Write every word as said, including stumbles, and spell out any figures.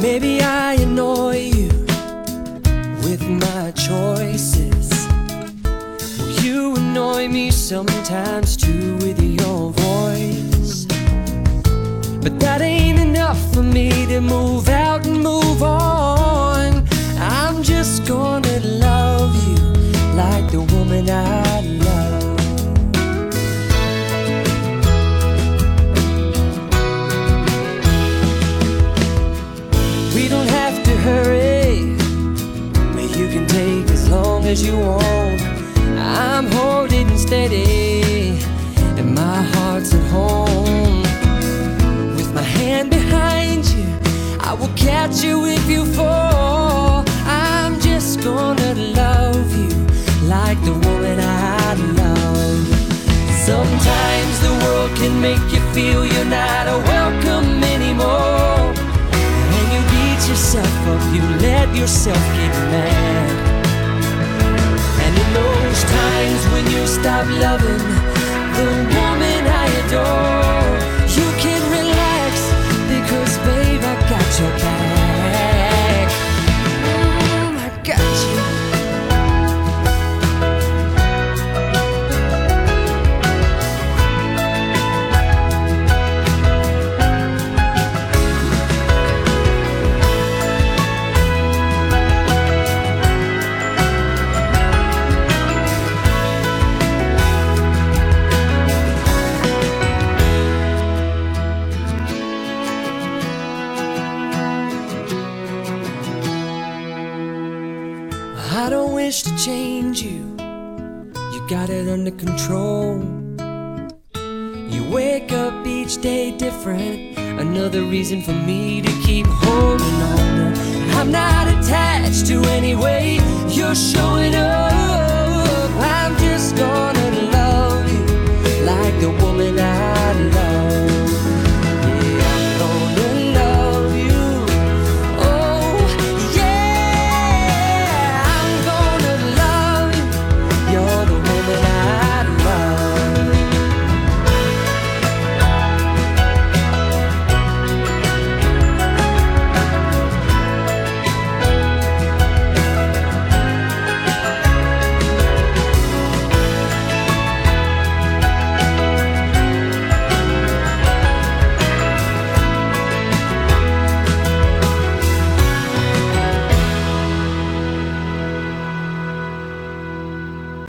Maybe I annoy you with my choices. You annoy me sometimes too with your voice. But that ain't enough for me to move out and move on. I'm just gonna love you like the woman I love. We don't have to hurry, but you can take as long as you want. I'm holding steady and my heart's at home. With my hand behind you, I will catch you if you fall. I'm just gonna love you like the woman I love. Sometimes the world can make you feel you're not welcome anymore, and you beat yourself up, you let yourself get mad. And in those times when you stop loving the woman I adore, you can relax because babe, I got your back. mm, I got you. I don't wish to change you, you got it under control. You wake up each day different, another reason for me to keep holding on. I'm not attached to any way you're showing up, I'm just gonna